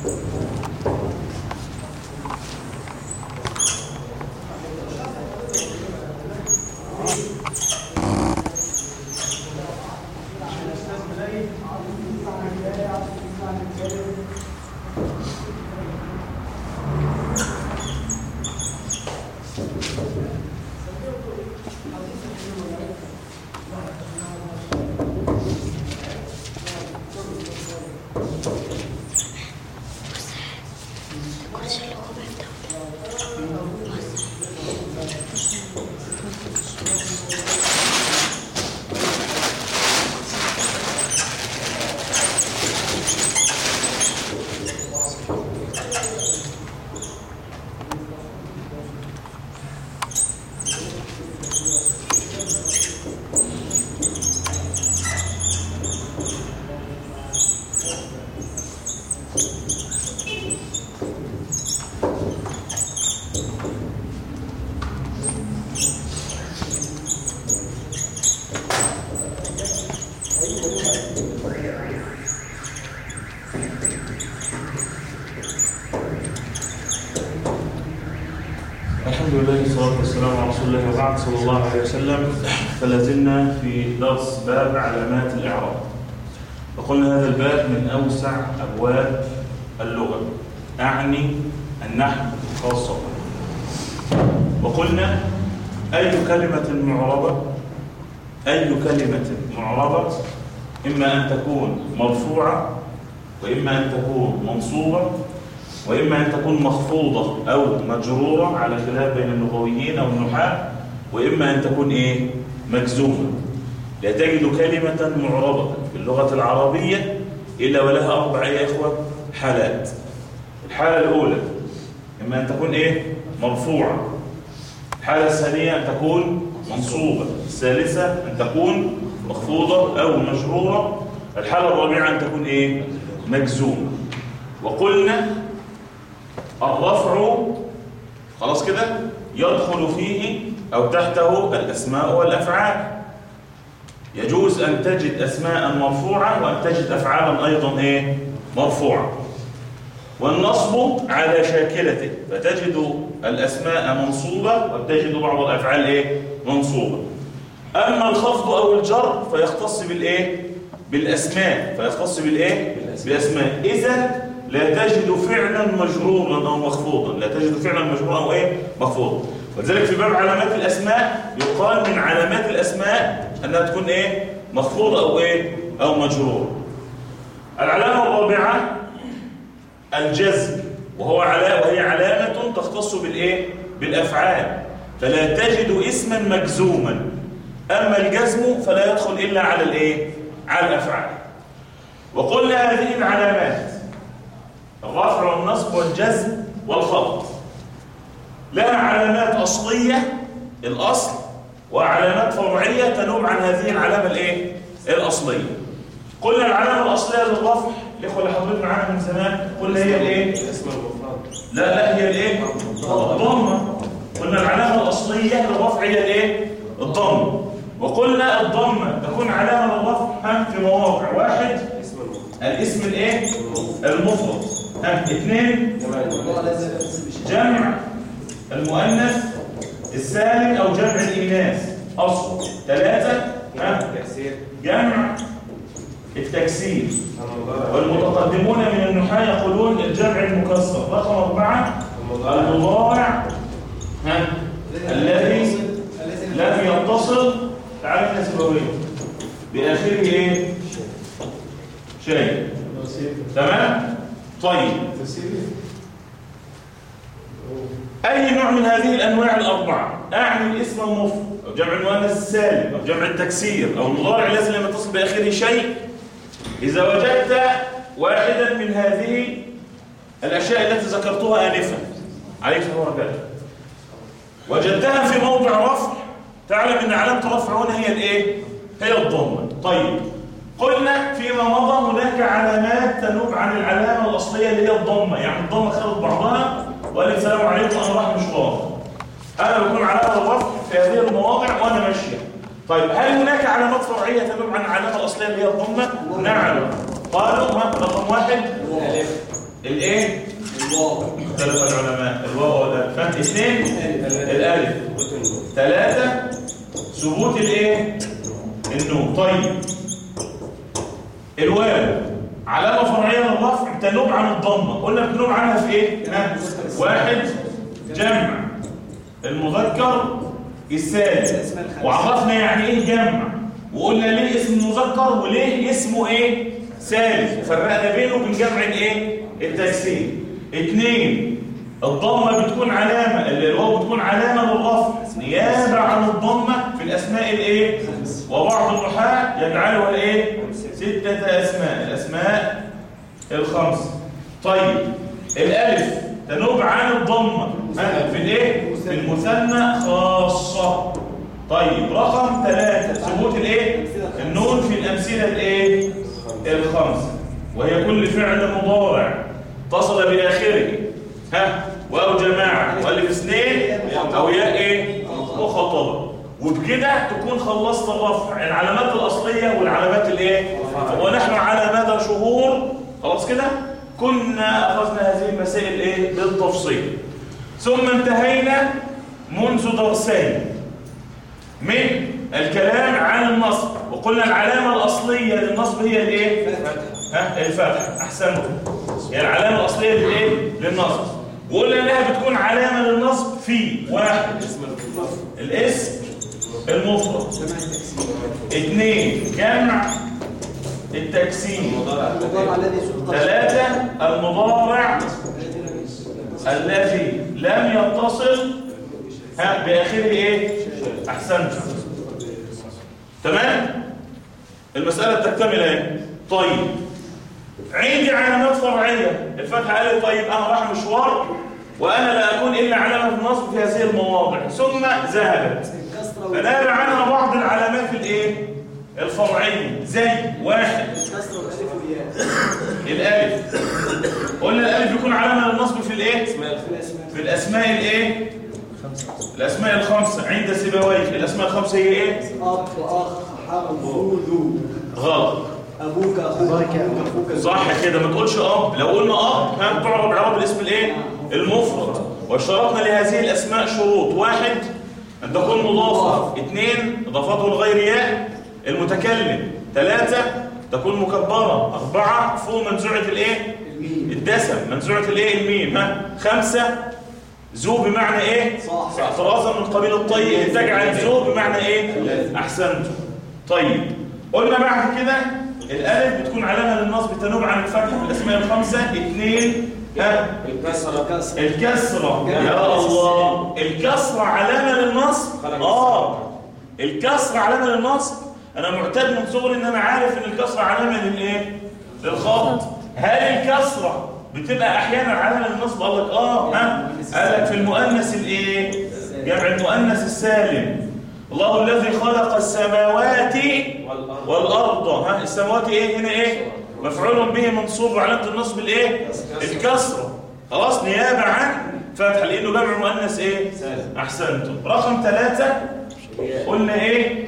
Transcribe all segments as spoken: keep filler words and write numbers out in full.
صلى الله عليه وسلم. فلازلنا في درس باب علامات الإعراب، وقلنا هذا الباب من أوسع أبواب اللغة، أعني النحو خاصة. وقلنا أي كلمة معربة أي كلمة معربة إما أن تكون مرفوعة، وإما أن تكون منصوبة، وإما أن تكون مخفوضة أو مجرورة على خلاف بين اللغويين أو النحاة، وإما أن تكون إيه؟ مجزومة. لا تجد كلمة معربة في اللغة العربية إلا ولها أربع يا إخوة حالات. الحالة الأولى إما أن تكون إيه؟ مرفوعة. الحالة الثانية أن تكون منصوبة. الثالثة أن تكون مخفوضة أو مجرورة. الحالة الرابعة أن تكون إيه؟ مجزومة. وقلنا الرفع خلاص كده يدخل فيه أو تحته الأسماء والأفعال. يجوز أن تجد أسماء مرفوعة وأن تجد أفعالا أيضا إيه؟ مرفوعة. والنصب على شاكلته، فتجد الأسماء منصوبة وتجد بعض الأفعال إيه؟ منصوبة. أما الخفض أو الجر فيختص بالإيه؟ بالأسماء، فيختص بالإيه؟ بالأسماء. إذا لا تجد فعلا مجرورا أو مخفوضا، لا تجد فعلا مجرورا أو إيه؟ مخفوضا. ولذلك في باب علامات الأسماء يقال من علامات الأسماء أنها تكون إيه؟ مخفوضة أو إيه؟ أو مجرورة. العلامة الرابعة الجزم، وهو علامة وهي علامة تختص بالإيه؟ بالأفعال، فلا تجد اسما مجزوما. أما الجزم فلا يدخل إلا على الإيه؟ على الأفعال. وقلنا هذه العلامات الرفع والنصب والجزم والخفض لها علامات أصلية الأصل، وعلامات فرعية تنوب عن هذه العلامة الإيه؟ الأصلية. قلنا العلامة الأصلية للرفع الإخوة اللي حضرت معانا من زمان، قلنا هي الإيه؟ اسم المفرد. لا لا هي الإيه؟ الضمة. قلنا العلامة الأصلية للرفع هي الإيه؟ الضمة. وقلنا الضمة تكون علامة للرفع في مواقع: واحد اسم المفرد. الاسم الإيه؟ المفرد. اثنين جمع المؤنث السالم أو جمع الإناث أصل. ثلاثة جمع التكسير. والمتقدمون من النحاة يقولون الجمع المكسر. رقم أربعة المضارع الذي لم يتصل تعرف نسبويه بآخره إيه؟ شيء. تمام؟ طيب أي نوع من هذه الأنواع الأربعة أعني الاسم المفرد أو جمع المؤنث السالم أو جمع التكسير أو المضارع الذي لم يتصل بآخره شيء، إذا وجدت واحدا من هذه الأشياء التي ذكرتها آنفا عليك ورجاء وجدتها في موضع رفع، تعلم أن علامة رفع هنا هي الإيه؟ هي الضمة. طيب قلنا فيما مضى هناك علامات تنوب عن العلامة الأصلية اللي هي الضمة، يعني الضمة خلط بعضها وقال السلام عليكم أنا راح مشوار، أنا بكون علامة الرفع في هذه المواضع وأنا ماشية. طيب هل هناك علامات فرعية تنوب عن العلامة الأصلية اللي هي الضمة؟ نعم. قالوا رقم واحد الايه؟ الواو. اختلف العلماء الواو والالف. اثنين الالف. ثلاثة ثبوت الايه؟ النون. طيب الواو علامة فرعية للرفع تنوب عن الضمة. قلنا بتنوب عنها في ايه؟ ها؟ واحد جمع المذكر السالم، وعرفنا يعني ايه جمع، وقلنا ليه اسم مذكر وليه اسمه ايه؟ سالم، وفرقنا بينه وبين جمع الايه؟ التكسير. اثنين الضمه بتكون علامه، الواو بتكون علامه للرفع نيابه عن الضمه في الاسماء الايه؟ وبعض النحاة يجعلها ايه؟ سته اسماء، الاسماء الخمسه. طيب الالف تنوب عن الضمه في الايه؟ في المثنى خاصه. طيب رقم ثلاثة ثبوت الايه؟ النون في الامثله الايه؟ الخمسه، وهي كل فعل مضارع اتصل باخره ها واو جماعه والف اثنين او ياء ايه؟ مخاطبه. وبكده تكون خلصت الرفع، العلامات الاصليه والعلامات الايه؟ ونحن على مدى شهور خلاص كده كنا اخذنا هذه المسائل ايه؟ بالتفصيل. ثم انتهينا منذ درسين من الكلام عن النصب، وقلنا العلامة الأصلية للنصب هي الايه؟ ها الفتح. أحسنتم. هي العلامة الأصلية للايه؟ للنصب. وقلنا انها بتكون علامة للنصب في واحد الاسم المفرد، اثنين جمع التكسير، ثلاثة المضارع الذي لم يتصل ها بآخره ايه؟ أحسنت. تمام؟ المسألة تكتمل ايه؟ طيب عندي علامات فرعية. الفتحة قالت طيب أنا راح مشوار وأنا لا أكون إلا علامة النصب في هذه المواضع، ثم ذهبت فنال عنها بعض العلامات الايه؟ الفرعية، زي واحد الألف. قلنا الألف يكون علامة للنصب في الايه؟ في الأسماء الايه؟ الأسماء الخمسة عند سيبويه. الأسماء الخمسة هي ايه؟ أب أخ حم ذو ذو. غلط. أبوك أخوك. صح كده، ما تقولش أب. لو قلنا أب ها تعرب إعراب الاسم الايه؟ المفرد. واشترطنا لهذه الأسماء شروط: واحد أن تكون مضافة، اثنين إضافته لغير ياء المتكلم، ثلاثة تكون مكبرة، أربعة فوق منزوعة الايه؟ الدسم، منزوعة الايه؟ الميم. ها خمسة ذو بمعنى ايه؟ صح. اعتراضا من قبيل الطيب تجعل ذو بمعنى ايه؟ احسنتم. طيب قلنا بعد كده الالف بتكون علامه للنصب تنوب عن الفتح في الاسماء الخمسه. اثنين ها الكسره. الكسره يا الله، الكسره علامه للنصب. اه الكسره علامه للنصب. انا معتاد من صغري ان انا عارف ان الكسره علامه للايه؟ للخفض. هل الكسره بتبقى احيانا علامه للنصب؟ قال لك اه ها قال لك في المؤنث الايه؟ جمع المؤنث السالم. الله الذي خلق السماوات والارض. ها السماوات ايه هنا ايه؟ مفعول به منصوب وعلامه النصب الايه؟ الكسره. خلاص نيابه عن فتح لانه جمع مؤنث ايه؟ احسنتم. رقم ثلاثة قلنا ايه؟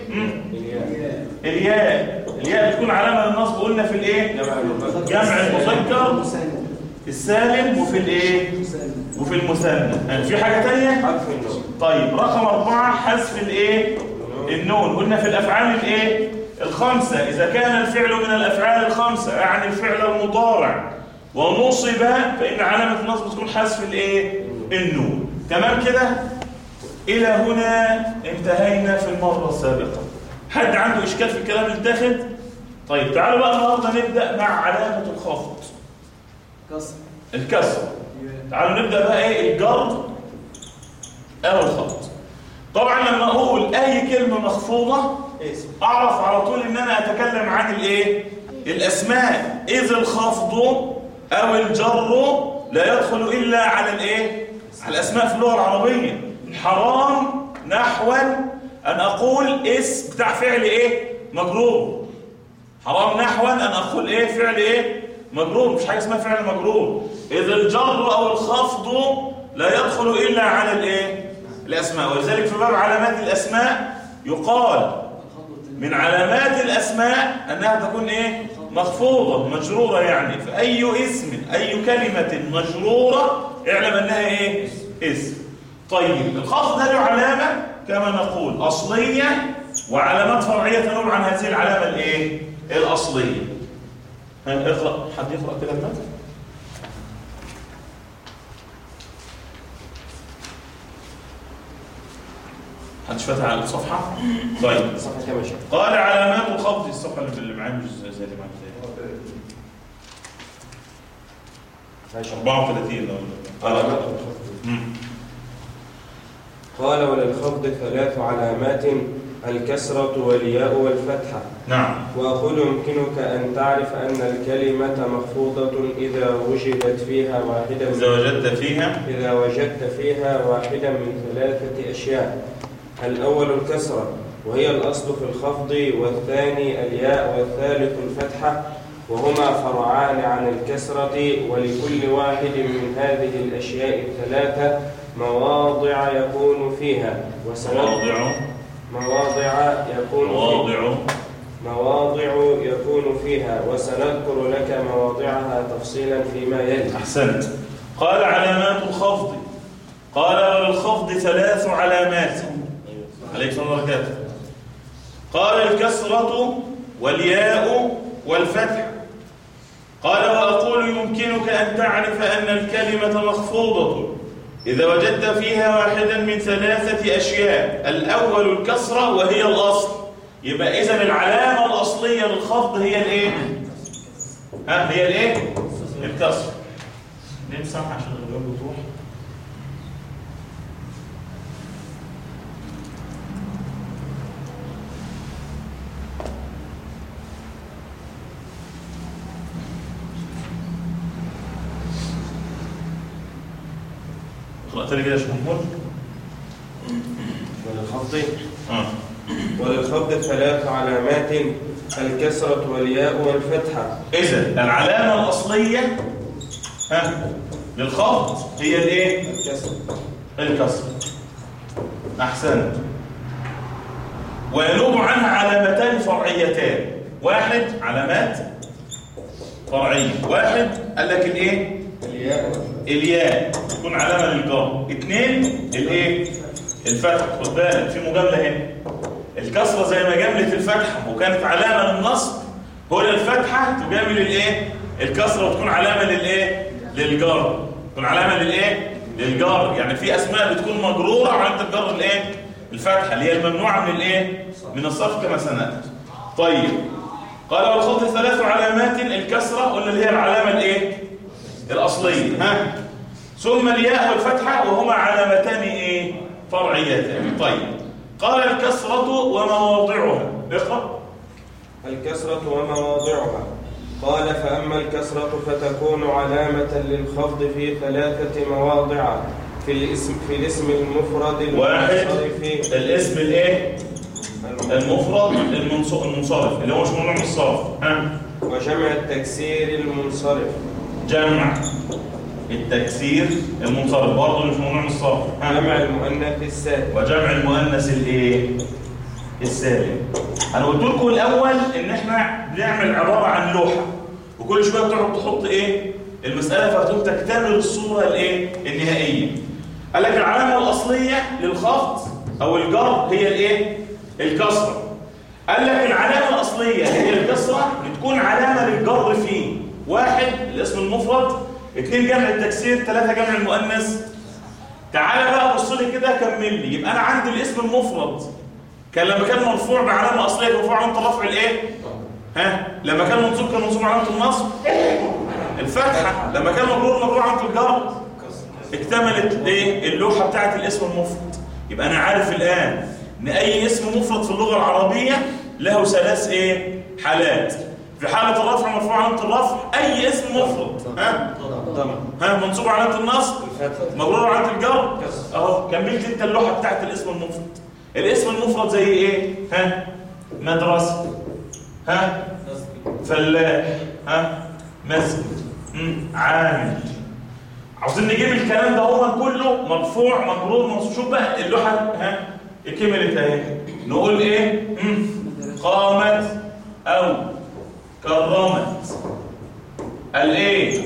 الياء. الياء بتكون علامه للنصب قلنا في الايه؟ جمع المذكر السالم وفي الايه؟ وفي المثنى. يعني في حاجه ثانيه؟ طيب رقم أربعة حذف الايه؟ النون. قلنا في الافعال الايه؟ الخمسه اذا كان الفعل من الافعال الخمسه يعني الفعل المضارع ونصب فان علامه النصب تكون حذف الايه؟ النون. تمام كده؟ الى هنا انتهينا في المره السابقه. حد عنده اشكال في الكلام اللي اتاخد؟ طيب تعالوا بقى النهارده نبدا مع علامه الخفض. كسر. الكسر. تعالوا نبدا بقى ايه؟ الجر او الخفض. طبعا لما اقول اي كلمه مخفوضه اعرف على طول ان انا اتكلم عن الايه؟ الاسماء. اذ الخفض او الجر لا يدخل الا على الايه؟ على الاسماء في اللغه العربيه. حرام نحوا ان اقول اسم بتاع فعل ايه؟ مجرور. حرام نحوا ان اقول ايه؟ فعل ايه؟ مجرور. مش حاجه اسمها فعل مجرور. اذا الجر او الخفض لا يدخل الا على الايه؟ الاسماء. ولذلك في باب علامات الاسماء يقال من علامات الاسماء انها تكون ايه؟ مخفوضة مجرورة، يعني فأي اسم أي كلمة مجرورة اعلم أنها إيه؟ اسم. طيب الخفض له علامة كما نقول أصلية وعلامات فرعية تنوب عن هذه العلامة الإيه؟ الأصلية. اقرأ، حد يقرأ كده المثل؟ حدش فتح على الصفحة؟ طيب صفحة كام يا شيخ؟ قال علامات الخفض، الصفحة اللي معايا مش زي اللي معايا أربعة وثلاثين علامات الخفض. قال وللخفض ثلاث علامات: الكسرة والياء والفتحة. نعم. وأقول يمكنك أن تعرف أن الكلمة مخفوضة إذا وجدت فيها واحدة إذا وجدت فيها إذا وجدت فيها واحدة من ثلاثة أشياء: الأول الكسرة وهي الأصل في الخفض، والثاني الياء، والثالث الفتحة، وهما فرعان عن الكسرة. ولكل واحد من هذه الأشياء الثلاثة مواضع يكون فيها مواضع مواضع يكون مواضع مواضع يكون فيها وسنذكر لك مواضعها تفصيلا فيما يلي. أحسنت. قال علامات الخفض، قال وللخفض ثلاث علامات. عليك السلام وبركاته. قال الكسرة والياء والفتح. قال وأقول يمكنك أن تعرف أن الكلمة مخفوضة إذا وجدت فيها واحدا من ثلاثة أشياء: الأول الكسرة وهي الأصل. يبقى إذن العلامة الأصلية للخفض هي الإيه؟ ها هي الإيه؟ الكسرة. نمسح عشان الغياب يروح. اقرأ تاني كده يا شيخ محمود. وللخفض اه وللخفض ثلاث علامات: الكسرة والياء والفتحة. إذا العلامة الأصلية ها للخفض هي الايه؟ الكسر. الكسر. أحسنت. وينوب عنها علامتان فرعيتان: واحد علامات فرعية، واحد قال لك الايه؟ الياء الياء تكون علامة للجر. اثنين الايه؟ الفتح. خد بالك في مجاملة هنا. الكسرة زي ما جاملت الفتحة وكانت علامة للنصب، هنا الفتحة تجامل الايه؟ الكسرة وتكون علامة للايه؟ للجر. تكون علامة للايه؟ للجر. يعني في اسماء بتكون مجرورة وعند الجر الايه؟ الفتحة اللي هي الممنوعة من الايه؟ من الصرف كما سنأتي. طيب قال والخفض ثلاث علامات: الكسرة قلنا اللي هي العلامة الايه؟ الأصلية، ها؟ ثم الياء والفتحة وهما علامتان ايه؟ فرعيتان. طيب قال الكسرة ومواضعها. اقرأ. الكسرة ومواضعها. قال فأما الكسرة فتكون علامة للخفض في ثلاثة مواضع: في الاسم في الاسم المفرد واحد المنصرف. الاسم الايه؟ المفرد المنصرف اللي هو مش ممنوع من الصرف، ها؟ وجمع التكسير المنصرف. جمع التكسير المنصرف برضه مش ممنوع من الصرف، ها؟ جمع المؤنث السالم. وجمع المؤنث الايه؟ السالم. انا قلت لكم الاول ان احنا بنعمل عباره عن لوحه وكل شويه بتقعد تحط ايه؟ المساله فتقوم تكتمل الصوره الايه؟ النهائيه. قال لك العلامه الاصليه للخفض او الجر هي الايه؟ الكسره. قال لك العلامه الاصليه اللي هي الكسره بتكون علامه للجر فيه: واحد الاسم المفرد، اثنين جمع التكسير، ثلاثه جمع المؤنث. تعالى بقى بص لي كده كمل لي. يبقى انا عندي الاسم المفرد كان لما كان مرفوع بعلامه اصليه كان مرفوع علامه الرفع الايه؟ ها؟ لما كان منصوب كان منصوب علامه النصب الفتحه، لما كان مجرور مجرور علامه الجر. اكتملت ايه؟ اللوحه بتاعت الاسم المفرد. يبقى انا عارف الان ان اي اسم مفرد في اللغه العربيه له ثلاث ايه؟ حالات. في حاله الرفع مرفوع علامه الرفع اي اسم مفرد، ها؟ ها منصوب علامه النصب، مجرور علامه الجر. اهو كملت انت اللوحه بتاعت الاسم المفرد. الاسم المفرد زي ايه؟ ها؟ مدرسه، ها؟ فلاح، ها؟ مسجد، عامل. عاوزين نجيب الكلام ده هو كله مرفوع مجرور منصوب. شوف بقى اللوحه، ها؟ كملت اهي. نقول ايه؟ قامت او كرمت الايه؟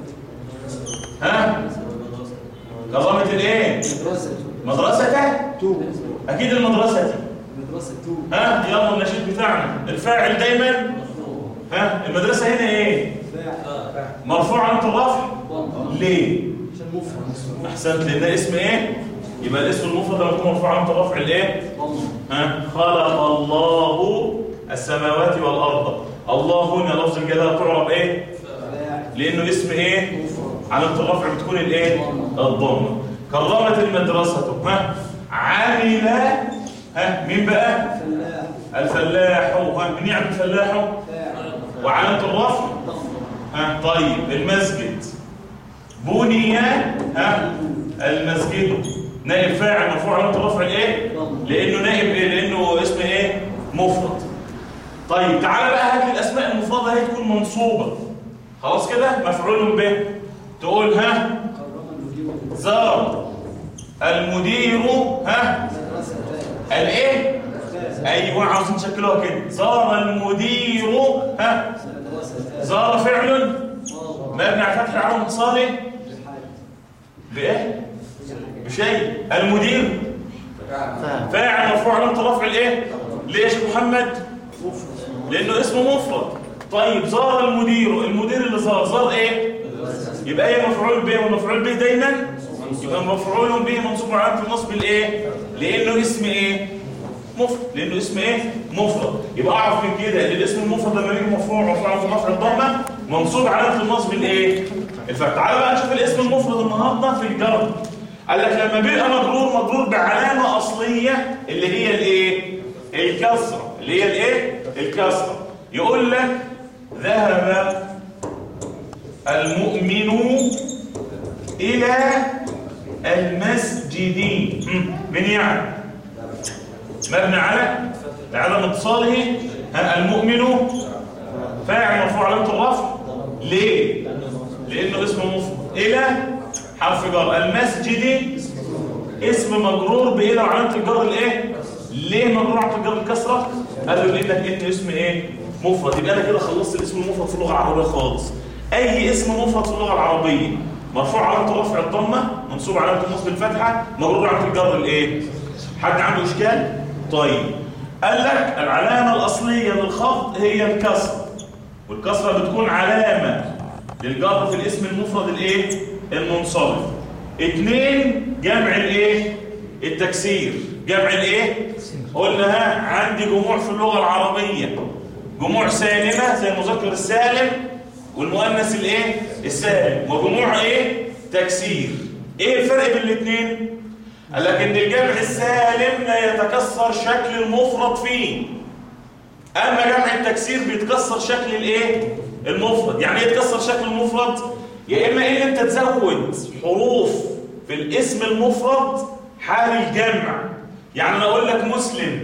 ها؟ كرمت الايه؟ مدرسة مدرسته؟ تو اكيد المدرسة. مدرسة تو ها يلا النشيد بتاعنا الفاعل دايما. ها المدرسة هنا ايه؟ فاعل مرفوع علامة الرفع. ضم ليه؟ عشان مفرد احسنت لان اسم ايه؟ يبقى الاسم المفرد لما يكون مرفوع علامة الرفع الايه؟ ضم ها خلق الله السماوات والارض. الله هنا لفظ الجلاله تعرب ايه؟ فاعل لانه اسم ايه؟ مفرد علامة الرفع بتكون الايه؟ الضمه. كرمت المدرسة. ها عامل. ها مين بقى؟ فلاح الفلاح. ها مين يعمل الفلاح؟ فاعل وعلامة الرفع. ضم ها طيب المسجد بني. ها المسجد نائب فاعل مرفوع علامة الرفع الايه؟ لانه نائب ايه؟ لانه اسم ايه؟ مفرد. طيب تعالى بقى هات الاسماء المفردة هي تكون منصوبة. خلاص كده مفعول به. تقول ها كرم المدير زار المدير. ها مدرسة فاعل الايه؟ فاعل ايوه عاوزين نشكلوها كده. زار المدير. ها مدرسة فاعل زار فعل ضم مبني على فتح على انتصاره بحاجة بايه؟ بشيء. المدير فاعل مرفوع علامة الرفع الايه؟ ليش محمد؟ مفرد لانه اسمه مفرد. طيب زار المدير. المدير اللي زار زار ايه؟ يبقى ايه مفعول به؟ والمفعول به دايما يبقى مفعول به منصوب علامة النصب الايه؟ لانه اسم ايه؟ مفرد. لانه اسم ايه؟ مفرد. يبقى اعرف من كده ان الاسم المفرد لما يجي مرفوع مرفوع علامة رفع الضمه منصوب علامة النصب الايه؟ الفتح. تعالى بقى نشوف الاسم المفرد النهارده في الجر. قال لك لما بيبقى مجرور مجرور بعلامة أصلية اللي هي الايه؟ الكسرة. اللي هي الايه؟ الكسرة. يقول لك ذهب المؤمن إلى المسجد. من يعني؟ مبني على عدم اتصاله. ها المؤمن فاعل مرفوع علامة الرفع. ليه؟ لأنه اسم مفرد. إلى حرف جر. المسجد اسم مجرور بإلى وعلامة الجر الايه؟ ليه مجرور علامة الجر الكسرة؟ قال له لأنك إنه اسم ايه؟ مفرد. يبقى أنا كده خلصت الاسم المفرد في اللغة العربية خالص. أي اسم مفرد في اللغة العربية مرفوع علامة الرفع الضمة منصوب علامة النصب الفتحة مجرور علامة الجر الايه؟ حد عنده إشكال؟ طيب قال لك العلامة الأصلية للخفض هي الكسرة، والكسرة بتكون علامة للجر في الاسم المفرد الايه؟ المنصرف. اتنين جمع الايه؟ التكسير. جمع الايه؟ قلنا ها عندي جموع في اللغة العربية، جموع سالمة زي المذكر السالم والمؤنث الايه؟ السالم، وجموع ايه؟ تكسير. ايه الفرق بين الاثنين؟ قال لك ان الجمع السالم لا يتكسر شكل المفرد فيه، اما جمع التكسير بيتكسر شكل الايه؟ المفرد. يعني ايه يتكسر شكل المفرد؟ يا اما ايه انت تزود حروف في الاسم المفرد حال الجمع. يعني انا اقول لك مسلم،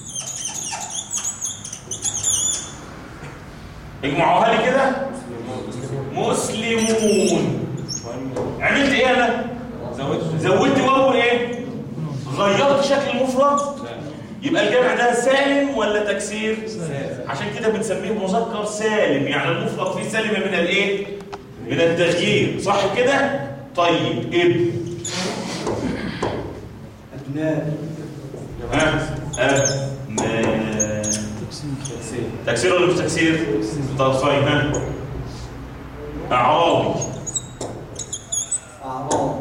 اجمعوها لي كده مسلمون. عملت ايه انا؟ زودت زودت واو ايه؟ غيرت شكل المفرد. يبقى الجمع ده سالم ولا تكسير؟ سالم. عشان كده بنسميه مذكر سالم، يعني المفرد فيه سالمه من الايه؟ من التغيير، صح كده؟ طيب ابن أبناء ها أبناء تكسير ولا مش تكسير؟ طرفين. ها أعرابي أعراب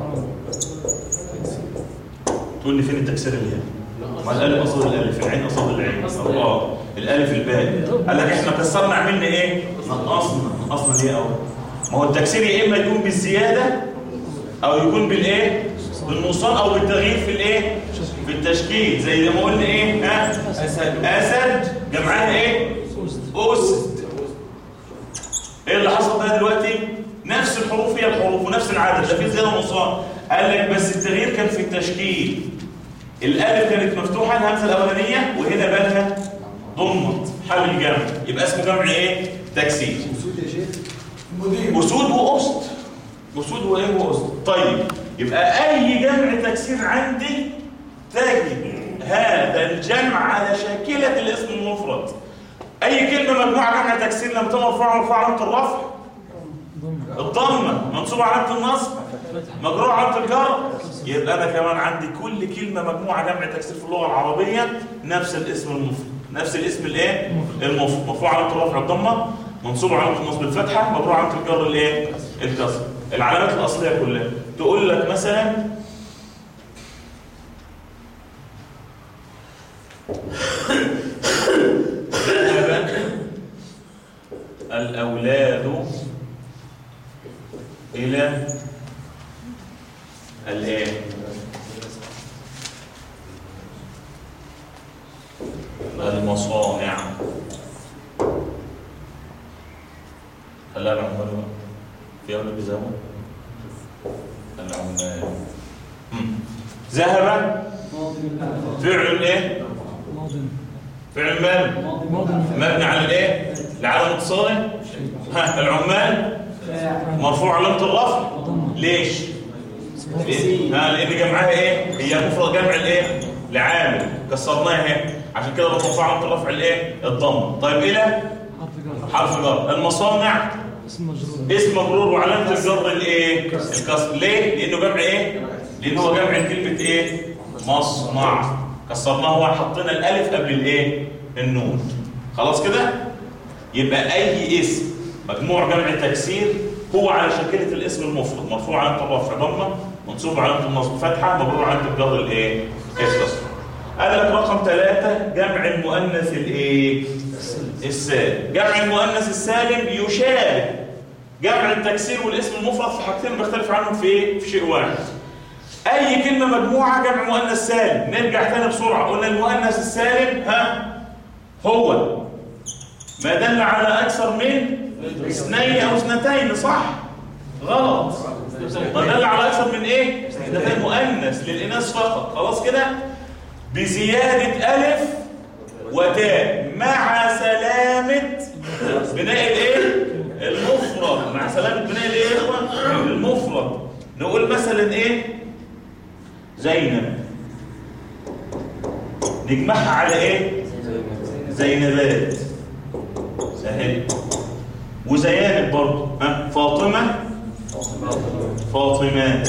تقول لي فين التكسير اللي هنا؟ ما الالف اصل الالف، العين اصل العين، اه الالف الباء. قال لك احنا كسرنا عملنا ايه؟ نقصنا. نقصنا ليه اهو؟ ما هو التكسير يا اما يكون بالزياده او يكون بالايه؟ بالنقصان او بالتغيير في الايه؟ في التشكيل. زي ما قلنا ايه؟ ها اسد. اسد جمعها ايه؟ اسد. ايه اللي حصل بقى دلوقتي؟ نفس الحروف هي الحروف ونفس العدد، لا في زياده ونقصان. قال لك بس التغيير كان في التشكيل. الالف كانت مفتوحه الهمزه الاولانيه وهنا بالها ضمت حال الجمع، يبقى اسمه جمع ايه؟ تكسير. أسود يا شيخ اسود واسد. اسود وايه واسد. طيب يبقى اي جمع تكسير عندي تجد هذا الجمع على شاكله الاسم المفرد. اي كلمه مجموعه جمع تكسير لما تبقى مرفوعه مرفوعه علامه الرفع الضمه، منصوبه علامه النصب، مجرور علامه الجر. يبقى انا كمان عندي كل كلمه مجموعه جمع تكسير في اللغه العربيه نفس الاسم المفرد، نفس الاسم الايه المفرد، مرفوع علامه الرفع الضمه، منصوب علامه النصب الفتحه، مجرور علامه الجر الايه الكسر. العلامات الاصليه كلها تقول لك مثلا ذهب الاولاد الى الايه المصانع. خليها العمال بقى في اولاد بيذهبوا العمال. ذهب فعل ايه فعل مال مبني على الايه لعدم اتصاله. ها العمال مرفوع علامه الرفع. ليش؟ ها لان جمعها ايه هي مفرد جمع الايه لعامل كسرناها اهي، عشان كده مرفوع علامه الرفع الايه الضم. طيب الى حرف جر. المصانع اسم مجرور اسم مجرور وعلامه الجر الايه الكسر. ليه؟ لانه جمع ايه لانه هو جمع كلمه ايه مصنع، كسرناه وحطينا الالف قبل الايه النون. خلاص كده. يبقى اي اسم مجموع جمع تكسير هو على شكلة الاسم المفرد، مرفوع علامه الرفع ضمه، منصوب علامه النصب فتحه، مجرور علامه الجر الايه الكسر. قال لك رقم ثلاثة جمع المؤنث الايه السالم. جمع المؤنث السالم يشابه جمع التكسير والاسم المفرد في حاجتين بيختلف عنهم في ايه في شيء واحد. اي كلمه مجموعه جمع مؤنث سالم. نرجع تاني بسرعه، قلنا المؤنث السالم ها هو ما دل على اكثر من اثنين او اثنتين. صح غلط. ما دل على اكثر من ايه اثنتين مؤنث للاناث فقط. خلاص كده. بزياده الف وتاء مع سلامه بناء الايه المفرد، مع سلامه بناء الايه يا اخوان المفرد. نقول مثلا ايه زينب، نجمعها على ايه زينبات سهل، وزيانب برضه ها فاطمه فاطمات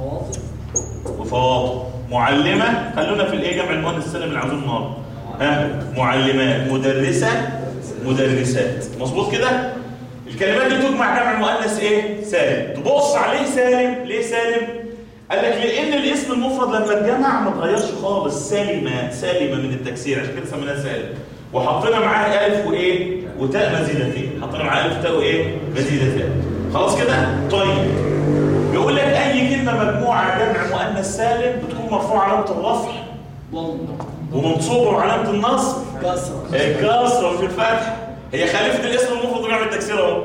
وفواطم. معلمه خلونا في الايه جمع المؤنث السالم اللي عاوزين النهارده ها معلمات، مدرسه مدرسات. مظبوط كده. الكلمات دي تجمع جمع المؤنث ايه سالم. تبص عليه سالم. ليه سالم؟ قال لك لان الاسم المفرد لما اتجمع ما اتغيرش خالص، سالمه سالمه من التكسير، عشان كده سميناها سالم. وحطينا معاه الف وايه وتاء مزيدتين، حطينا معاه الف وتاء وايه مزيدتين. خلاص كده. طيب بيقول لك اي كلمه مجموعه جمع مؤنث سالم بتكون مرفوعه علامه الرفع ومنصوبه وعلامه النصب كسره الكسره في الفتح. هي خليفه الاسم المفرد وجمع التكسير اهو.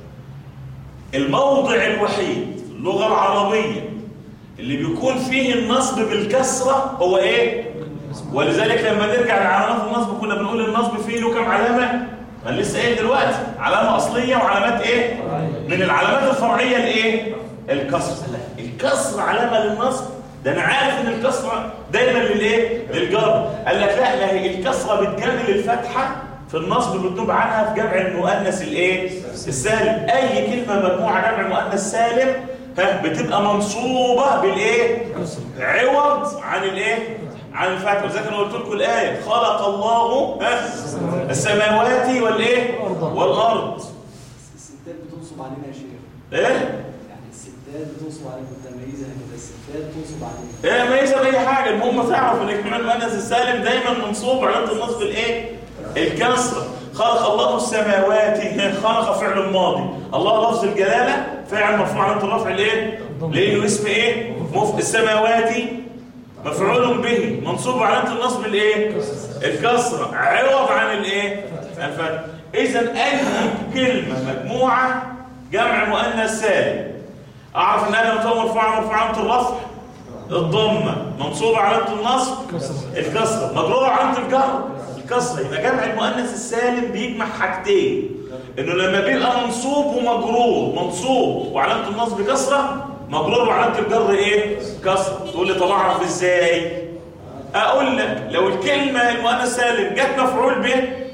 الموضع الوحيد في اللغه العربيه اللي بيكون فيه النصب بالكسره هو ايه؟ ولذلك لما نرجع لعلامات النصب كنا بنقول النصب فيه له كم علامه؟ ما لسه قايل دلوقتي علامه اصليه وعلامات ايه؟ من العلامات الفرعيه الايه؟ الكسر. الكسر علامه للنصب. ده انا عارف ان الكسره دايما للايه؟ للجر. قال لك لا، ما هي الكسره بتجامل الفتحه في النصب بتنوب عنها في جمع المؤنث الايه؟ السالم. اي كلمه مجموعه جمع مؤنث سالم ها بتبقى منصوبه بالايه؟ عوض عن الايه؟ عن الفتح. وذلك انا قلت لكم الايه خلق الله ها السماوات والايه؟ والارض. الستات بتنصب علينا يا شيخ. ايه؟ يعني الستات بتنصب علينا تمييزها كده، الستات بتنصب علينا. ايه ميزه باي حاجه، المهم تعرف ان جمع المؤنث السالم دايما منصوب علامه النصب الايه؟ الكسره. خلق الله السماوات، خلق فعل ماضي، الله لفظ الجلاله فاعل مرفوع علامه الرفع الايه؟ لانه اسم ايه؟ مف... السماوات مفعول به منصوب علامه النصب الايه؟ الكسره عوض عن الايه؟ الفتح. اذا اي كلمه مجموعه جمع مؤنث سالم اعرف ان انا مرفوع مرفوع علامه الرفع الضمه، منصوبه علامه النصب الكسره، مجروره علامه الجر الكسره. يبقى جمع المؤنث السالم بيجمع حاجتين، انه لما بيبقى منصوب ومجرور، منصوب وعلامه النصب كسره، مجرور وعلامه الجر ايه؟ كسره. تقول لي طب اعرف ازاي؟ اقول لك لو الكلمه المؤنث سالم جت مفعول به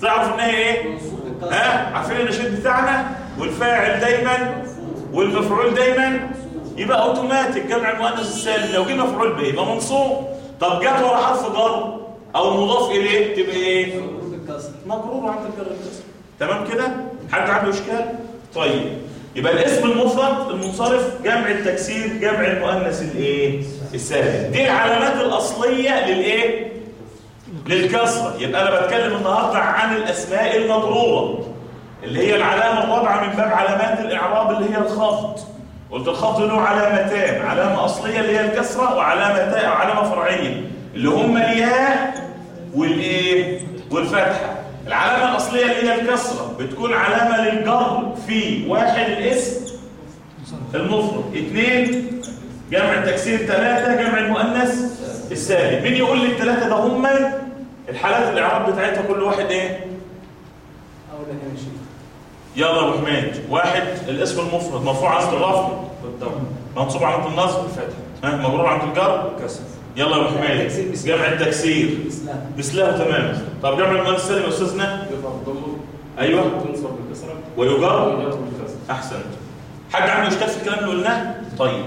تعرف ان هي ايه؟ ها؟ عارفين النشيد بتاعنا والفاعل دايما والمفعول دايما يبقى اوتوماتيك جمع المؤنث السالم. لو جه مفعول به يبقى منصوب. طب جت ورا حرف جر او مضاف اليه تبقى ايه؟ مجرور عند الجر الكسر. تمام كده؟ حد عنده اشكال؟ طيب يبقى الاسم المفرد المنصرف جمع التكسير جمع المؤنث الايه؟ السالم. دي العلامات الاصليه للايه؟ للكسره. يبقى انا بتكلم النهارده عن الاسماء المجروره اللي هي العلامه الرابعه من باب علامات الاعراب اللي هي الخفض. قلت الخفض له علامتان، علامه اصليه اللي هي الكسره وعلامتان او علامه فرعيه اللي هم الياء والايه؟ والفتحه. العلامه الاصليه اللي هي الكسره بتكون علامه للجر في واحد الاسم المفرد، اثنين جمع التكسير، ثلاثه جمع المؤنث السالم. مين يقول لي الثلاثه ده هم الحالات الاعراب بتاعتها كل واحد ايه؟ اقول لك يا شيخ. يلا يا ابو حميد. واحد الاسم المفرد مرفوع عند الرفع بالضبط، منصوب عند النصب الفتح، ها مجرور عند الجر كسر. يلا يا ابو حميد. جمع التكسير مثلها مثله تمام. طب جمع المؤنث السالم يا استاذنا؟ ايوه تنصب بالكسره ويجر ويجر بالكسره. احسنت. حد عنده اشكال في الكلام اللي قلناه؟ طيب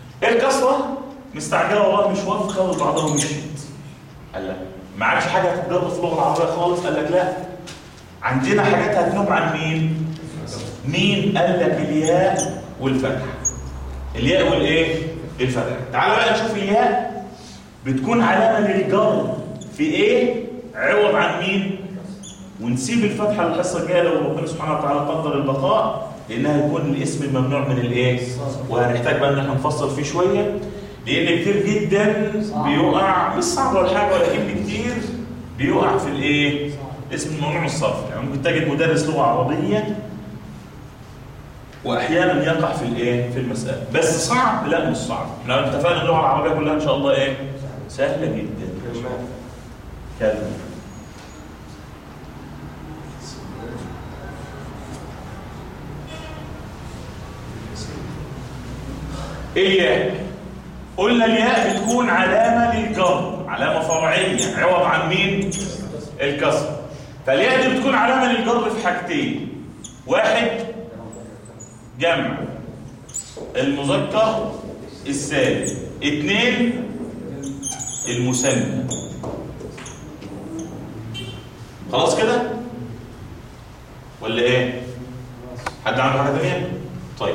الكسره مستعجله والله مش واثقه وبعضها مشيت. قال لا ما عادش حاجه هتتجر في اللغه العربيه خالص. قال لك لا، عندنا حاجات هتنوب عن مين؟ مين؟ قال لك الياء والفتح. الياء والايه؟ الفتح. تعال بقى نشوف الياء بتكون علامه للجر في ايه؟ عوض عن مين؟ ونسيب الفتحه الحصه الجايه لو ربنا سبحانه وتعالى قدر البقاء، لانها يكون الاسم الممنوع من الايه؟ وهنحتاج بقى ان احنا نفصل فيه شويه، لان كتير جدا بيقع، مش صعب ولا حاجه ولكن كتير بيقع في الايه؟ اسم الممنوع الصرف. يعني ممكن تجد مدرس لغه عربيه واحيانا يقع في الايه؟ في المساله. بس صعب؟ لا مش صعب. احنا اتفقنا اللغه العربيه كلها ان شاء الله ايه؟ سهله جدا. كده الياء قلنا الياء بتكون علامه للجر، علامه فرعيه عوض عن مين؟ الكسر. فالياء دي بتكون علامه للجر في حاجتين: واحد جمع المذكر السالم، اثنين المثنى. خلاص كده ولا ايه؟ حد عنده حاجه ثانيه؟ طيب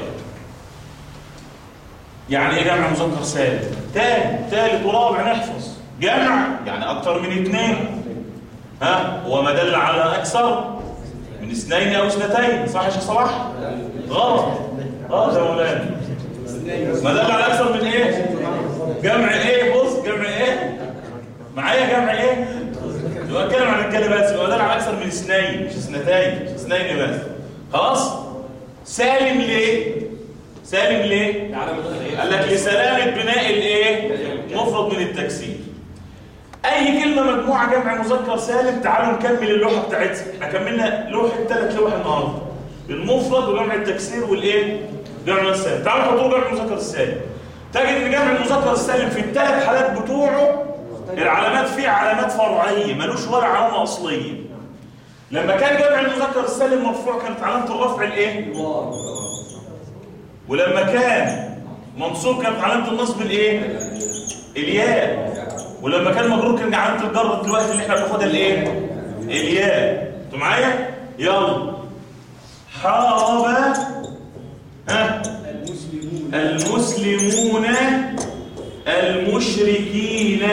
يعني ايه جمع مذكر سالم؟ تاني ثالث ورابع نحفظ. جمع يعني اكتر من اثنين، ها هو ما دل على اكثر من اثنين او اثنتين. صح يا شيخ صلاح؟ غلط غلط يا مولانا. ما دل على اكثر من ايه؟ جمع ايه؟ بص جمع ايه؟ معايا جمع ايه؟ يبقى اتكلم عن الكلمات. يبقى دل على اكثر من اثنين مش اثنتين، اثنين بس. خلاص؟ سالم ليه؟ سالم ليه؟ قال لك لسلامة بناء الايه؟ مفرد من التكسير. اي كلمه مجموعه جمع مذكر سالم. تعالوا نكمل اللوحه بتاعتها. احنا كملنا لوحه ثلاث لوح النهارده: المفرد وجمع التكسير والايه؟ جمع السالم. تعالوا نحط جمع المذكر السالم. تجد ان جمع المذكر السالم في الثلاث حالات بتوعه العلامات فيه علامات فرعيه، ملوش ولا علامه اصليه. لما كان جمع المذكر السالم مرفوع كانت علامه الرفع الايه؟ ولما كان منصوب كانت علامه النصب الايه؟ الياء. ولما كان مجرور كان علامه الجر دلوقتي اللي احنا بناخدها الايه؟ الياء. انتوا معايا؟ يلا. حارب ها المسلمون المسلمون المشركين.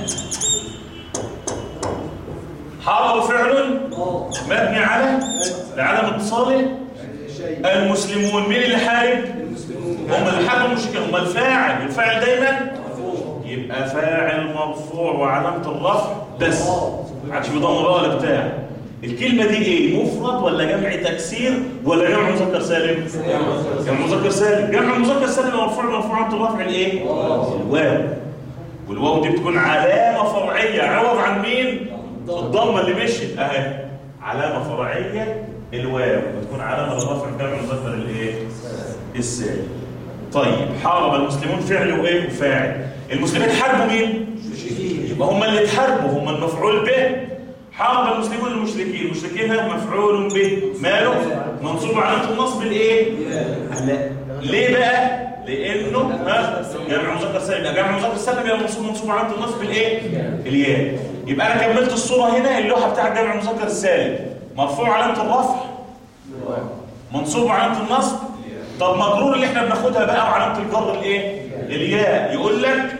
حارب فعل مبني على لعدم اتصاله المسلمون. مين اللي حارب؟ هم اللي حاربوا المشركين، هم الفاعل. الفاعل دايما يبقى فاعل مرفوع وعلامه الرفع بس، ما عادش بيضم بقى ولا بتاع. الكلمه دي ايه؟ مفرد ولا جمع تكسير ولا جمع مذكر سالم؟ جمع مذكر سالم. جمع مذكر سالم مرفوع مرفوع علامه الرفع الايه؟ الواو. والواو دي بتكون علامه فرعيه عوض عن مين؟ الضمه اللي مشيت اهي، علامه فرعيه الواو بتكون علامه للرفع في جمع مذكر الايه؟ السالم. طيب حارب المسلمون فعل وايه؟ وفاعل. المسلمين حاربوا مين؟ يبقى هم اللي اتحاربوا، هم المفعول به. حارب المسلمون المشركين، المشركين هنا مفعول به، ماله منصوب علامه النصب الايه؟ ليه بقى؟ لانه ها جمع مذكر سالم، جمع مذكر سالم يبقى منصوب منصوب علامه النصب الايه؟ الياء. يبقى انا كملت الصوره هنا، اللوحه بتاع جمع مذكر السالم مرفوع علامه الرفع، منصوب علامه النصب. طب مجرور اللي احنا بناخدها بقى وعلامه الجر الايه؟ الياء. يقول لك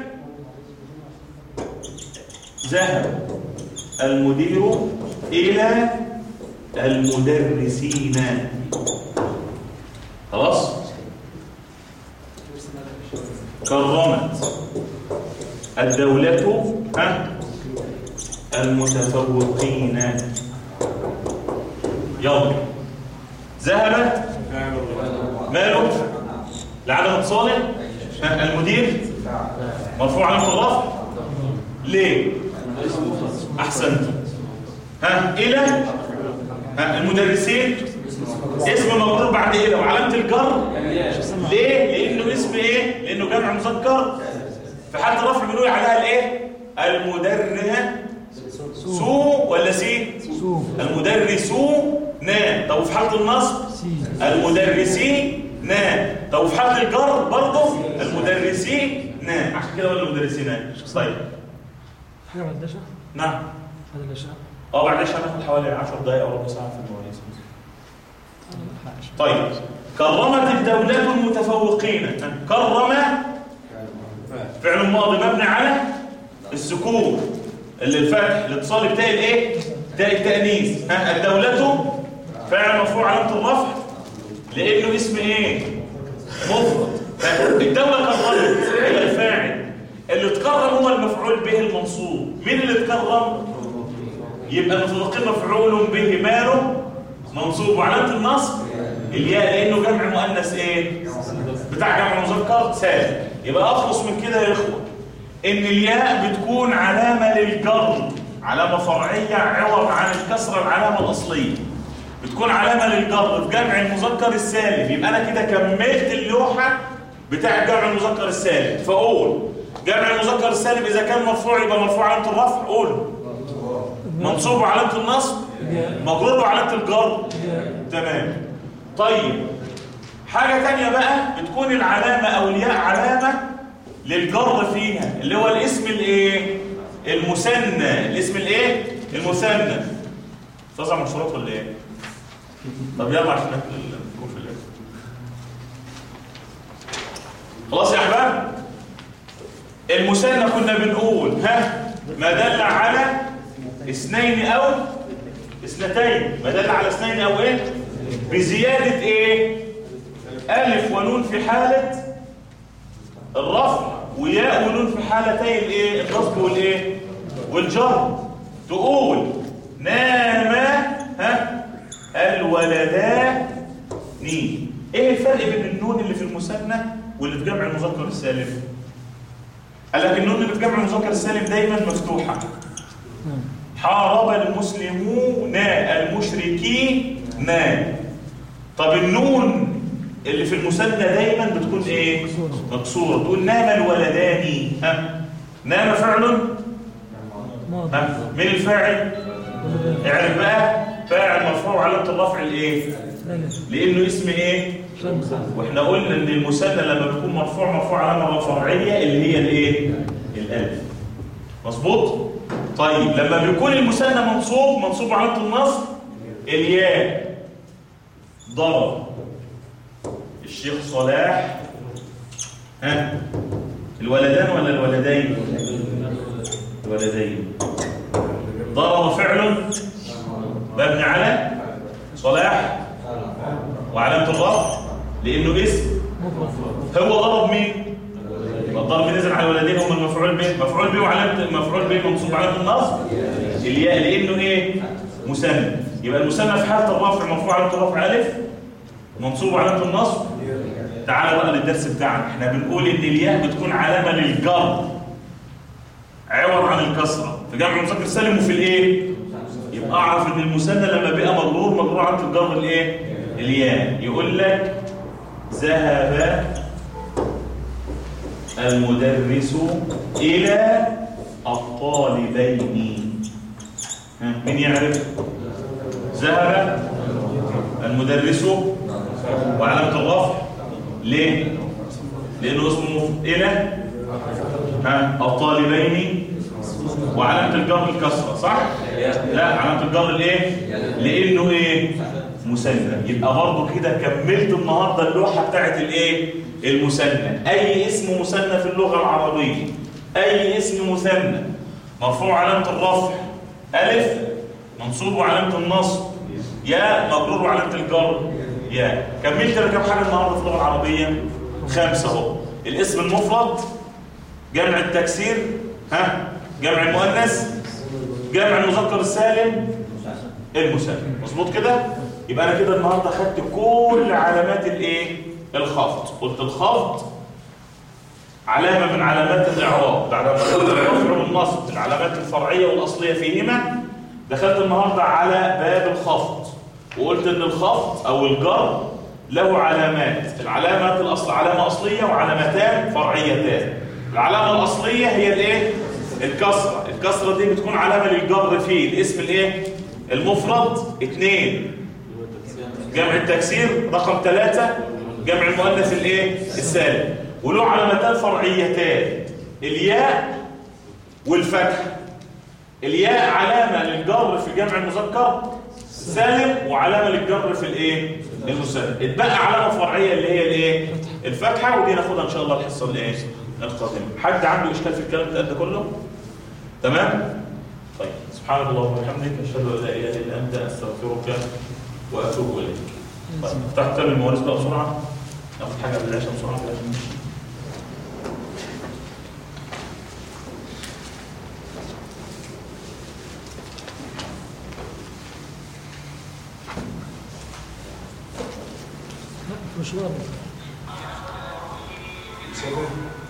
ذهب المدير الى المدرسين. خلاص؟ كرمت الدولة ها المتفوقين. يلا ذهب ماله لعدم اتصاله المدير مرفوع علامة الرفع. ليه؟ احسنت. ها الى ها المدرسين اسم مجرور بعد الى وعلامه الجر. ليه؟ لانه اسم ايه؟ لانه جمع مذكر. في حاله الرفع بنقول عليها الايه؟ المدرسه سو ولا سي؟ المدرسون. طب وفي حاله النصب المدرسين. طب وفي حاله الجر برضه المدرسين. عشان كده ولا المدرسين. طيب حاجه بعد العشاء؟ نعم بعد العشاء. اه بعد العشاء هناخد حوالي عشر دقائق او ربع ساعه في المواليد. طيب كرمت الدولة المتفوقين. كرم فعل ماضي مبني على السكون اللي الفتح الاتصال بتاع الايه؟ بتاع التأنيث. ها الدولة فعل مرفوع علامة الرفع لانه اسم ايه؟ مفرد. الدولة كرمت هي الفاعل، اللي اتكرم هو المفعول به المنصوب. مين اللي اتكرم؟ يبقى المتفوقين مفعول به ماله منصوب وعلامة النصب الياء لانه جمع مؤنث ايه؟ بتاع جمع مذكر سالم. يبقى اخلص من كده يا اخوه ان الياء بتكون علامه للجر، علامه فرعيه عوض عن الكسره العلامه الاصليه. بتكون علامه للجر في جمع المذكر السالم. يبقى انا كده كملت اللوحه بتاع جمع المذكر السالم. فاقول جمع المذكر السالم اذا كان مرفوع يبقى مرفوع علامه الرفع. قول منصوب علامه النصب، مجرور وعلامه الجر. تمام. طيب حاجه ثانيه بقى بتكون العلامه او الياء علامه للجر فيها، اللي هو الاسم الايه؟ المثنى. الاسم الايه؟ المثنى. تظهر منشورات ولا ايه؟ طب يلا عشان نكون في الاخر. خلاص يا احباب؟ المثنى كنا بنقول ها ما دل على اثنين او اثنتين. ما دل على اثنين او ايه؟ بزياده ايه؟ الف ونون في حاله الرفع وياء ونون في حالتي الايه؟ النصب والايه؟ والجر. تقول نام ها الولدان. ايه الفرق بين النون اللي في المثنى واللي في جمع المذكر السالم؟ قال لك النون اللي في جمع المذكر السالم دايما مفتوحه. حارب المسلمون المشركين. طب النون اللي في المثنى دايما بتكون ايه؟ مكسوره. تقول نام الولدان. ها نام فعل ها مين الفاعل؟ اعرف بقى فاعل مرفوع علامه الرفع الايه؟ لانه اسم ايه؟ واحنا قلنا ان المثنى لما بيكون مرفوع مرفوع علامه فرعيه اللي هي الايه؟ الالف. مظبوط؟ طيب لما بيكون المثنى منصوب منصوب علامه النصب الياء. ضرب الشيخ صلاح ها الولدان ولا الولدين؟ الولدين. ضرب فعل مبني على صلاح وعلامه الرفع لانه اسم. هو ضرب مين؟ الضرب نزل على الولدين هم المفعول به. مفعول به وعلامه مفعول به منصوب علامه النصب الياء لانه ايه؟ مثنى. يبقى المثنى في حاله الرفع مرفوع علامه الرفع الف منصوب علامه النصب. تعالى بقى للدرس بتاعنا. احنا بنقول ان الياء بتكون علامه للجر عوض عن الكسره في جمع المذكر السالم وفي الايه؟ يبقى اعرف ان المثنى لما بقى مجرور مجرور علامه الجر الايه؟ الياء. يقول لك ذهب المدرس الى الطالبين. ها، مين يعرف؟ ذهب المدرس وعلامة الرفع ليه؟ لأنه اسمه إلى ها الطالبين وعلامة الجر الكسرة صح؟ لا علامة الجر الايه؟ لأنه ايه؟ مثنى. يبقى برضه كده كملت النهارده اللوحة بتاعت الايه؟ المثنى. أي اسم مثنى في اللغة العربية، أي اسم مثنى مرفوع علامة الرفع ألف، منصوب وعلامة النصب يا، مجرور وعلامة الجر يا. كملت انا كام حاجة النهارده في اللغة العربية؟ خمسة اهو. الاسم المفرد، جمع التكسير، ها جمع المؤنث، جمع المذكر السالم، المثنى. مظبوط كده؟ يبقى انا كده النهارده خدت كل علامات الايه؟ الخفض. قلت الخفض علامه من علامات الاعراب، علامات الرفع والنصب، العلامات الفرعيه والاصليه فيهما. دخلت النهارده على باب الخفض وقلت ان الخفض او الجر له علامات. العلامات الاصل علامه اصليه وعلامتان فرعيتان. العلامه الاصليه هي الايه؟ الكسره. الكسره دي بتكون علامه للجر في الاسم الايه؟ المفرد. اثنين جمع التكسير. رقم ثلاثة جمع المؤنث الايه؟ السالم. وله علامتان فرعيتان، الياء والفتح. الياء علامه للجر في جمع المذكر سالم وعلامه للجر في الايه؟ المثنى. اتبقى علامه فرعيه اللي هي الايه؟ الفتحه، ودي ناخدها ان شاء الله الحصه الايه؟ القادمه. حد عنده اشكال في الكلام ده كله؟ تمام؟ طيب سبحانك اللهم وبحمدك اشهد ان لا اله الا انت استغفرك واتوب اليك. طيب افتح كتاب المواريث بقى بسرعه، ناخد حاجه قبل العشاء بسرعه كده عشان نمشي. مش واضح.